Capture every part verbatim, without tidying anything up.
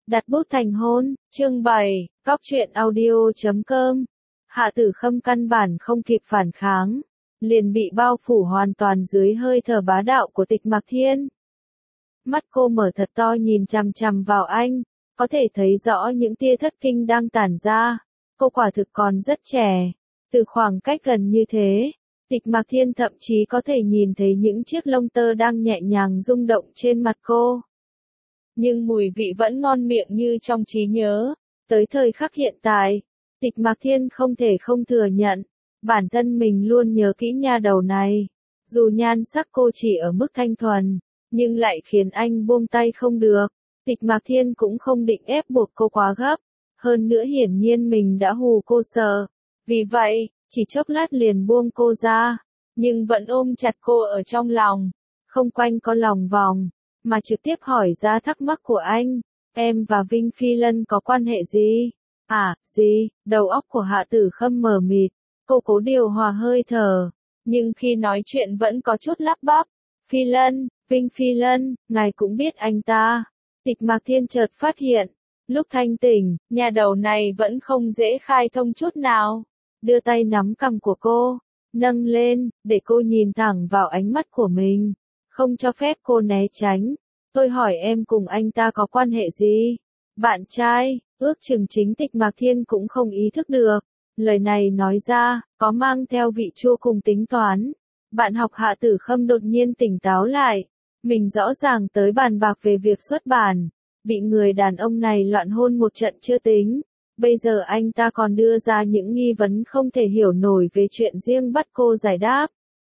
Đặt bút thành hôn, chương bảy, Góc truyện audio chấm com. Hạ Tử Khâm căn bản không kịp phản kháng, liền bị bao phủ hoàn toàn dưới hơi thở bá đạo của Tịch Mạc Thiên. Mắt cô mở thật to nhìn chằm chằm vào anh, có thể thấy rõ những tia thất kinh đang tản ra. Cô quả thực còn rất trẻ. Từ khoảng cách gần như thế, Tịch Mạc Thiên thậm chí có thể nhìn thấy những chiếc lông tơ đang nhẹ nhàng rung động trên mặt cô. Nhưng mùi vị vẫn ngon miệng như trong trí nhớ. Tới thời khắc hiện tại, Tịch Mạc Thiên không thể không thừa nhận, bản thân mình luôn nhớ kỹ nha đầu này. Dù nhan sắc cô chỉ ở mức thanh thuần, nhưng lại khiến anh buông tay không được. Tịch Mạc Thiên cũng không định ép buộc cô quá gấp. Hơn nữa hiển nhiên mình đã hù cô sợ. Vì vậy, chỉ chốc lát liền buông cô ra, nhưng vẫn ôm chặt cô ở trong lòng, không quanh co lòng vòng, mà trực tiếp hỏi ra thắc mắc của anh. Em và Vinh Phi Lân có quan hệ gì? À, gì? Đầu óc của Hạ Tử Khâm mờ mịt, cô cố điều hòa hơi thở, nhưng khi nói chuyện vẫn có chút lắp bắp. Phi Lân, Vinh Phi Lân, ngài cũng biết anh ta. Tịch Mạc Thiên chợt phát hiện, lúc thanh tỉnh, nhà đầu này vẫn không dễ khai thông chút nào. Đưa tay nắm cằm của cô, nâng lên, để cô nhìn thẳng vào ánh mắt của mình, không cho phép cô né tránh. Tôi hỏi em cùng anh ta có quan hệ gì? Bạn trai, ước chừng chính Tịch Mạc Thiên cũng không ý thức được. Lời này nói ra, có mang theo vị chua cùng tính toán. Bạn học Hạ Tử Khâm đột nhiên tỉnh táo lại. Mình rõ ràng tới bàn bạc về việc xuất bản. Bị người đàn ông này loạn hôn một trận chưa tính. Bây giờ anh ta còn đưa ra những nghi vấn không thể hiểu nổi về chuyện riêng bắt cô giải đáp.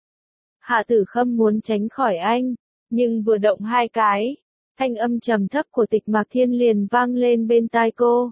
Hạ Tử Khâm muốn tránh khỏi anh, nhưng vừa động hai cái, thanh âm trầm thấp của Tịch Mạc Thiên liền vang lên bên tai cô.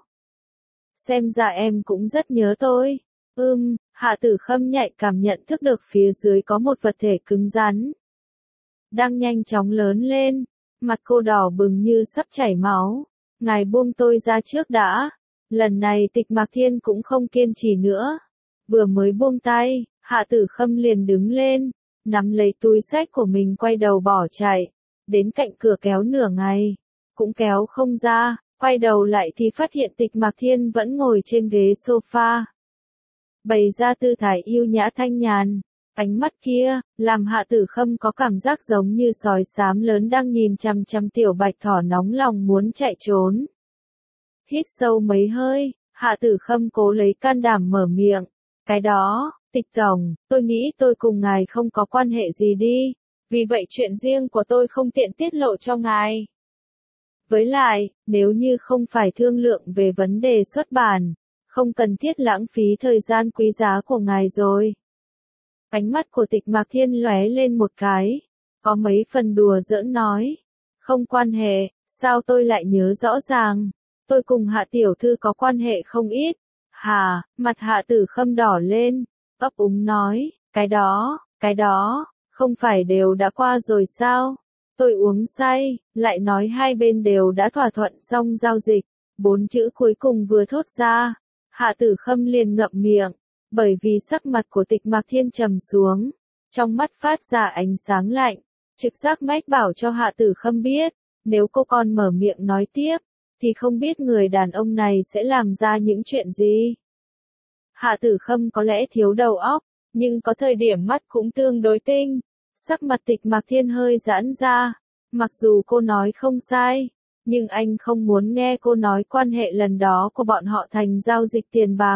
Xem ra em cũng rất nhớ tôi. Ừm, Hạ Tử Khâm nhạy cảm nhận thức được phía dưới có một vật thể cứng rắn đang nhanh chóng lớn lên, mặt cô đỏ bừng như sắp chảy máu. Ngài buông tôi ra trước đã. Lần này Tịch Mạc Thiên cũng không kiên trì nữa. Vừa mới buông tay, Hạ Tử Khâm liền đứng lên, nắm lấy túi xách của mình quay đầu bỏ chạy. Đến cạnh cửa kéo nửa ngày, cũng kéo không ra, quay đầu lại thì phát hiện Tịch Mạc Thiên vẫn ngồi trên ghế sofa. Bày ra tư thái yêu nhã thanh nhàn. Ánh mắt kia, làm Hạ Tử Khâm có cảm giác giống như sói xám lớn đang nhìn chằm chằm tiểu bạch thỏ nóng lòng muốn chạy trốn. Hít sâu mấy hơi, Hạ Tử Khâm cố lấy can đảm mở miệng. Cái đó, Tịch tổng, tôi nghĩ tôi cùng ngài không có quan hệ gì đi, vì vậy chuyện riêng của tôi không tiện tiết lộ cho ngài. Với lại, nếu như không phải thương lượng về vấn đề xuất bản, không cần thiết lãng phí thời gian quý giá của ngài rồi. Ánh mắt của Tịch Mạc Thiên lóe lên một cái, có mấy phần đùa giỡn nói. Không quan hệ, sao tôi lại nhớ rõ ràng. Tôi cùng Hạ tiểu thư có quan hệ không ít. Hà, mặt Hạ Tử Khâm đỏ lên, ấp úng nói, cái đó, cái đó, không phải đều đã qua rồi sao? Tôi uống say, lại nói hai bên đều đã thỏa thuận xong giao dịch. Bốn chữ cuối cùng vừa thốt ra, Hạ Tử Khâm liền ngậm miệng, bởi vì sắc mặt của Tịch Mạc Thiên trầm xuống, trong mắt phát ra ánh sáng lạnh, trực giác mách bảo cho Hạ Tử Khâm biết, nếu cô còn mở miệng nói tiếp, thì không biết người đàn ông này sẽ làm ra những chuyện gì. Hạ Tử Khâm có lẽ thiếu đầu óc, nhưng có thời điểm mắt cũng tương đối tinh. Sắc mặt Tịch Mạc Thiên hơi giãn ra, mặc dù cô nói không sai, nhưng anh không muốn nghe cô nói quan hệ lần đó của bọn họ thành giao dịch tiền bạc.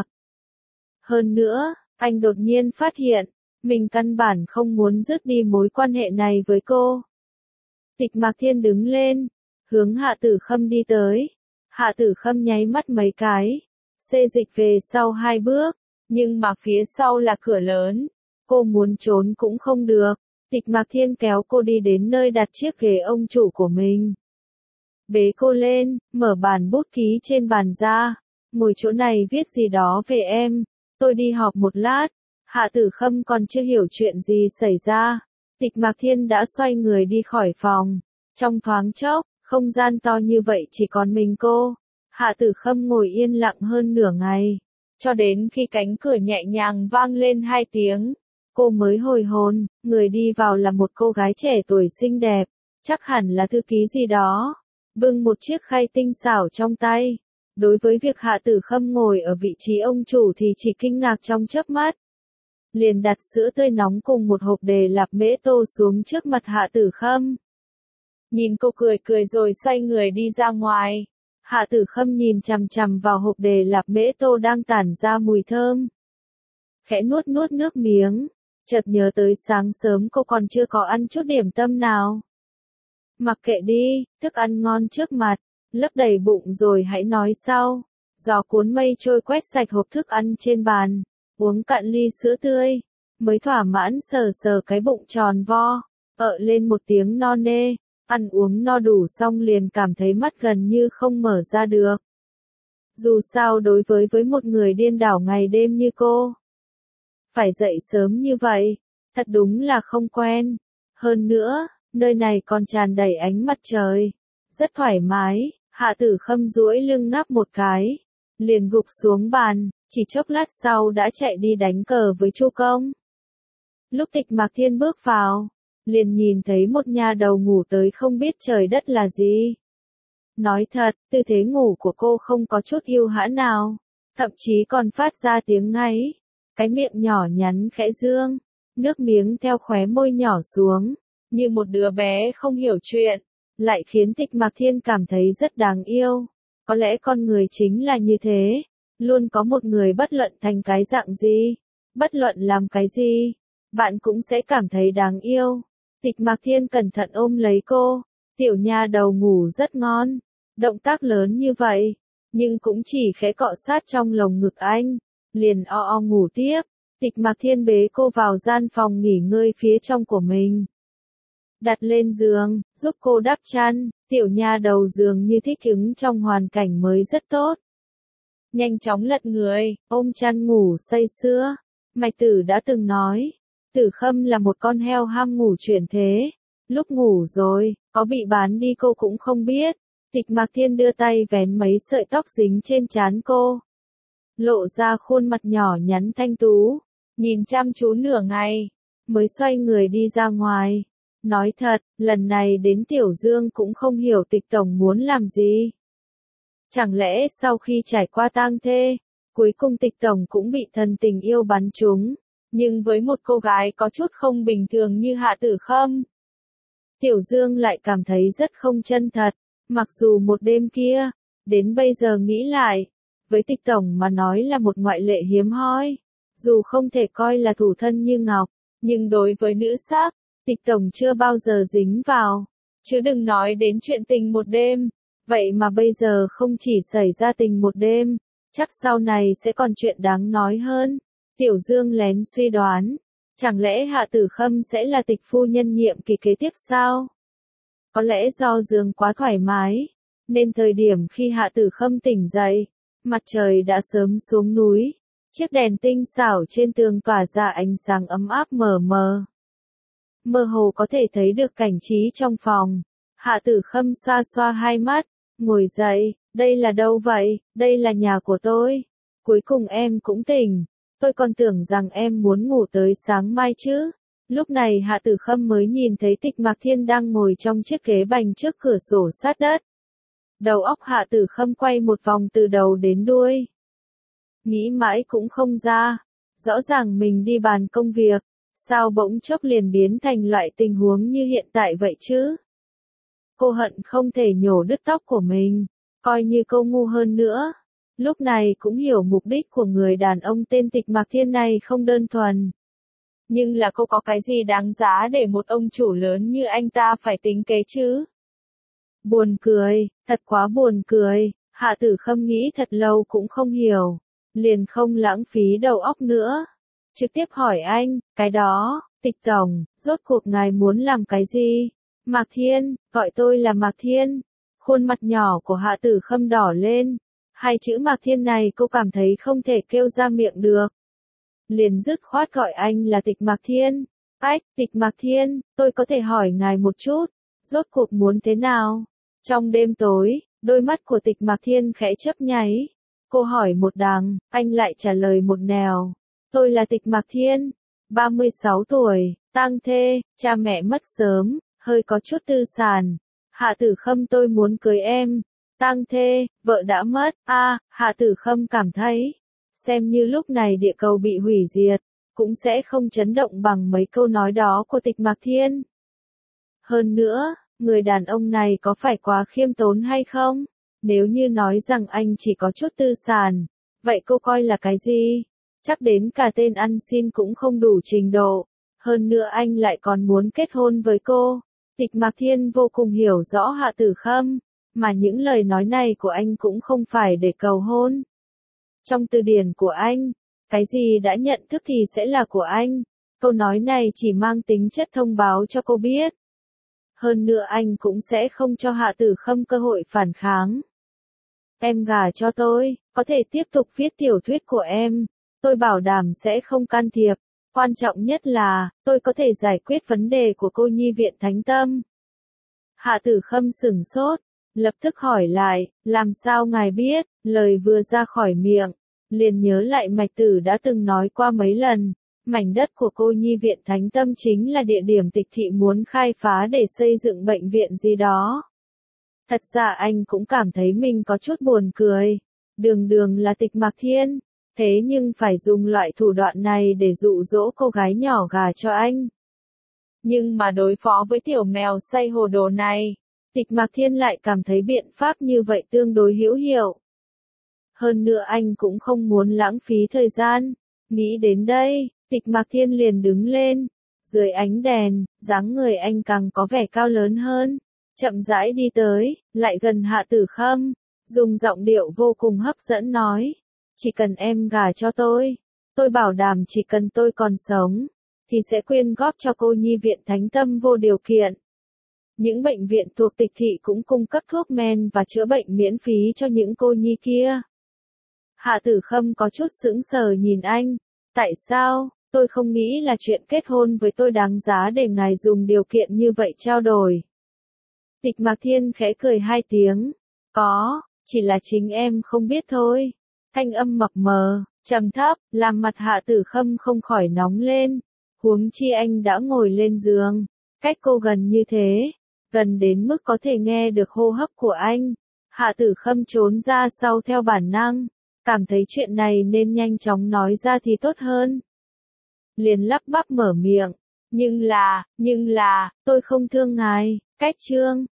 Hơn nữa, anh đột nhiên phát hiện, mình căn bản không muốn dứt đi mối quan hệ này với cô. Tịch Mạc Thiên đứng lên, hướng Hạ Tử Khâm đi tới. Hạ Tử Khâm nháy mắt mấy cái, xê dịch về sau hai bước, nhưng mà phía sau là cửa lớn, cô muốn trốn cũng không được. Tịch Mạc Thiên kéo cô đi đến nơi đặt chiếc ghế ông chủ của mình. Bế cô lên, mở bản bút ký trên bàn ra, ngồi chỗ này viết gì đó về em, tôi đi họp một lát. Hạ Tử Khâm còn chưa hiểu chuyện gì xảy ra, Tịch Mạc Thiên đã xoay người đi khỏi phòng. Trong thoáng chốc, không gian to như vậy chỉ còn mình cô. Hạ Tử Khâm ngồi yên lặng hơn nửa ngày, cho đến khi cánh cửa nhẹ nhàng vang lên hai tiếng, cô mới hồi hồn. Người đi vào là một cô gái trẻ tuổi xinh đẹp, chắc hẳn là thư ký gì đó. bưng một chiếc khay tinh xảo trong tay. Đối với việc Hạ Tử Khâm ngồi ở vị trí ông chủ thì chỉ kinh ngạc trong chớp mắt. Liền đặt sữa tươi nóng cùng một hộp đề lạp mễ tô xuống trước mặt Hạ Tử Khâm. Nhìn cô cười cười rồi xoay người đi ra ngoài. Hạ Tử Khâm nhìn chằm chằm vào hộp đề lạp mễ tô đang tản ra mùi thơm. Khẽ nuốt nuốt nước miếng, chợt nhớ tới sáng sớm cô còn chưa có ăn chút điểm tâm nào. Mặc kệ đi, thức ăn ngon trước mặt, lấp đầy bụng rồi hãy nói sau. Gió cuốn mây trôi quét sạch hộp thức ăn trên bàn, uống cạn ly sữa tươi, mới thỏa mãn sờ sờ cái bụng tròn vo, ợ lên một tiếng no nê. Ăn uống no đủ xong liền cảm thấy mắt gần như không mở ra được. Dù sao đối với với một người điên đảo ngày đêm như cô, phải dậy sớm như vậy, thật đúng là không quen. Hơn nữa, nơi này còn tràn đầy ánh mặt trời, rất thoải mái. Hạ Tử Khâm duỗi lưng ngáp một cái, liền gục xuống bàn, chỉ chốc lát sau đã chạy đi đánh cờ với Chu Công. Lúc Tịch Mạc Thiên bước vào, liền nhìn thấy một nha đầu ngủ tới không biết trời đất là gì. Nói thật, tư thế ngủ của cô không có chút yêu hãn nào, thậm chí còn phát ra tiếng ngáy. Cái miệng nhỏ nhắn khẽ dương, nước miếng theo khóe môi nhỏ xuống, như một đứa bé không hiểu chuyện, lại khiến Tịch Mạc Thiên cảm thấy rất đáng yêu. Có lẽ con người chính là như thế, luôn có một người bất luận thành cái dạng gì, bất luận làm cái gì, bạn cũng sẽ cảm thấy đáng yêu. Tịch Mạc Thiên cẩn thận ôm lấy cô, tiểu nha đầu ngủ rất ngon, động tác lớn như vậy, nhưng cũng chỉ khẽ cọ sát trong lồng ngực anh, liền o o ngủ tiếp. Tịch Mạc Thiên bế cô vào gian phòng nghỉ ngơi phía trong của mình, đặt lên giường, giúp cô đắp chăn. Tiểu nha đầu dường như thích ứng trong hoàn cảnh mới rất tốt. Nhanh chóng lật người, ôm chăn ngủ say sưa. Mạch Tử đã từng nói, Tử Khâm là một con heo ham ngủ chuyển thế. Lúc ngủ rồi, có bị bán đi cô cũng không biết. Tịch Mạc Thiên đưa tay vén mấy sợi tóc dính trên trán cô, lộ ra khuôn mặt nhỏ nhắn thanh tú, nhìn chăm chú nửa ngày, mới xoay người đi ra ngoài. Nói thật, lần này đến Tiểu Dương cũng không hiểu Tịch tổng muốn làm gì. Chẳng lẽ sau khi trải qua tang thê, cuối cùng Tịch tổng cũng bị thần tình yêu bắn trúng, nhưng với một cô gái có chút không bình thường như Hạ Tử Khâm, Tiểu Dương lại cảm thấy rất không chân thật. Mặc dù một đêm kia, đến bây giờ nghĩ lại, với Tịch tổng mà nói là một ngoại lệ hiếm hoi, dù không thể coi là thủ thân như ngọc, nhưng đối với nữ sắc, Tịch tổng chưa bao giờ dính vào, chứ đừng nói đến chuyện tình một đêm. Vậy mà bây giờ không chỉ xảy ra tình một đêm, chắc sau này sẽ còn chuyện đáng nói hơn. Tiểu Dương lén suy đoán, chẳng lẽ Hạ Tử Khâm sẽ là Tịch phu nhân nhiệm kỳ kế tiếp sao? Có lẽ do giường quá thoải mái, nên thời điểm khi Hạ Tử Khâm tỉnh dậy, mặt trời đã sớm xuống núi, chiếc đèn tinh xảo trên tường tỏa ra ánh sáng ấm áp mờ mờ. Mơ hồ có thể thấy được cảnh trí trong phòng. Hạ Tử Khâm xoa xoa hai mắt, ngồi dậy. Đây là đâu vậy? Đây là nhà của tôi. Cuối cùng em cũng tỉnh. Tôi còn tưởng rằng em muốn ngủ tới sáng mai chứ. Lúc này Hạ Tử Khâm mới nhìn thấy Tịch Mạc Thiên đang ngồi trong chiếc ghế bành trước cửa sổ sát đất. Đầu óc Hạ Tử Khâm quay một vòng từ đầu đến đuôi. Nghĩ mãi cũng không ra. Rõ ràng mình đi bàn công việc, sao bỗng chốc liền biến thành loại tình huống như hiện tại vậy chứ? Cô hận không thể nhổ đứt tóc của mình, coi như cô ngu hơn nữa. Lúc này cũng hiểu mục đích của người đàn ông tên Tịch Mạc Thiên này không đơn thuần. Nhưng là cô có cái gì đáng giá để một ông chủ lớn như anh ta phải tính kế chứ? Buồn cười, thật quá buồn cười. Hạ Tử Khâm nghĩ thật lâu cũng không hiểu, liền không lãng phí đầu óc nữa. Trực tiếp hỏi anh, cái đó, Tịch tổng, rốt cuộc ngài muốn làm cái gì? Mạc Thiên, gọi tôi là Mạc Thiên. Khuôn mặt nhỏ của Hạ Tử Khâm đỏ lên. Hai chữ Mạc Thiên này cô cảm thấy không thể kêu ra miệng được. Liền dứt khoát gọi anh là Tịch Mạc Thiên. Ách, Tịch Mạc Thiên, tôi có thể hỏi ngài một chút, rốt cuộc muốn thế nào? Trong đêm tối, đôi mắt của Tịch Mạc Thiên khẽ chớp nháy. Cô hỏi một đằng, anh lại trả lời một nẻo. Tôi là Tịch Mạc Thiên, ba mươi sáu tuổi, tang thê, cha mẹ mất sớm, hơi có chút tư sản. Hạ Tử Khâm tôi muốn cưới em. Tang thê, vợ đã mất, a à, Hạ Tử Khâm cảm thấy, xem như lúc này địa cầu bị hủy diệt, cũng sẽ không chấn động bằng mấy câu nói đó của Tịch Mạc Thiên. Hơn nữa, người đàn ông này có phải quá khiêm tốn hay không? Nếu như nói rằng anh chỉ có chút tư sản, vậy cô coi là cái gì? Chắc đến cả tên ăn xin cũng không đủ trình độ. Hơn nữa anh lại còn muốn kết hôn với cô. Tịch Mạc Thiên vô cùng hiểu rõ Hạ Tử Khâm, mà những lời nói này của anh cũng không phải để cầu hôn. Trong từ điển của anh, cái gì đã nhận thức thì sẽ là của anh. Câu nói này chỉ mang tính chất thông báo cho cô biết. Hơn nữa anh cũng sẽ không cho Hạ Tử Khâm cơ hội phản kháng. Em gả cho tôi, có thể tiếp tục viết tiểu thuyết của em. Tôi bảo đảm sẽ không can thiệp. Quan trọng nhất là, tôi có thể giải quyết vấn đề của cô nhi viện Thánh Tâm. Hạ Tử Khâm sửng sốt, lập tức hỏi lại, làm sao ngài biết? Lời vừa ra khỏi miệng, liền nhớ lại Mạch Tử đã từng nói qua mấy lần. Mảnh đất của cô nhi viện Thánh Tâm chính là địa điểm Tịch thị muốn khai phá để xây dựng bệnh viện gì đó. Thật ra anh cũng cảm thấy mình có chút buồn cười. Đường đường là Tịch Mạc Thiên, thế nhưng phải dùng loại thủ đoạn này để dụ dỗ cô gái nhỏ gả cho anh. Nhưng mà đối phó với tiểu mèo say hồ đồ này, Tịch Mạc Thiên lại cảm thấy biện pháp như vậy tương đối hữu hiệu. Hơn nữa anh cũng không muốn lãng phí thời gian. Nghĩ đến đây, Tịch Mạc Thiên liền đứng lên. Dưới ánh đèn, dáng người anh càng có vẻ cao lớn hơn. Chậm rãi đi tới, lại gần Hạ Tử Khâm, dùng giọng điệu vô cùng hấp dẫn nói. Chỉ cần em gả cho tôi, tôi bảo đảm chỉ cần tôi còn sống, thì sẽ quyên góp cho cô nhi viện Thánh Tâm vô điều kiện. Những bệnh viện thuộc Tịch thị cũng cung cấp thuốc men và chữa bệnh miễn phí cho những cô nhi kia. Hạ Tử Khâm có chút sững sờ nhìn anh. Tại sao, tôi không nghĩ là chuyện kết hôn với tôi đáng giá để ngài dùng điều kiện như vậy trao đổi. Tịch Mạc Thiên khẽ cười hai tiếng. Có, chỉ là chính em không biết thôi. Thanh âm mập mờ, trầm thấp, làm mặt Hạ Tử Khâm không khỏi nóng lên. Huống chi anh đã ngồi lên giường, cách cô gần như thế, gần đến mức có thể nghe được hô hấp của anh. Hạ Tử Khâm trốn ra sau theo bản năng, cảm thấy chuyện này nên nhanh chóng nói ra thì tốt hơn. Liền lắp bắp mở miệng, nhưng là, nhưng là, tôi không thương ngài, cách chương.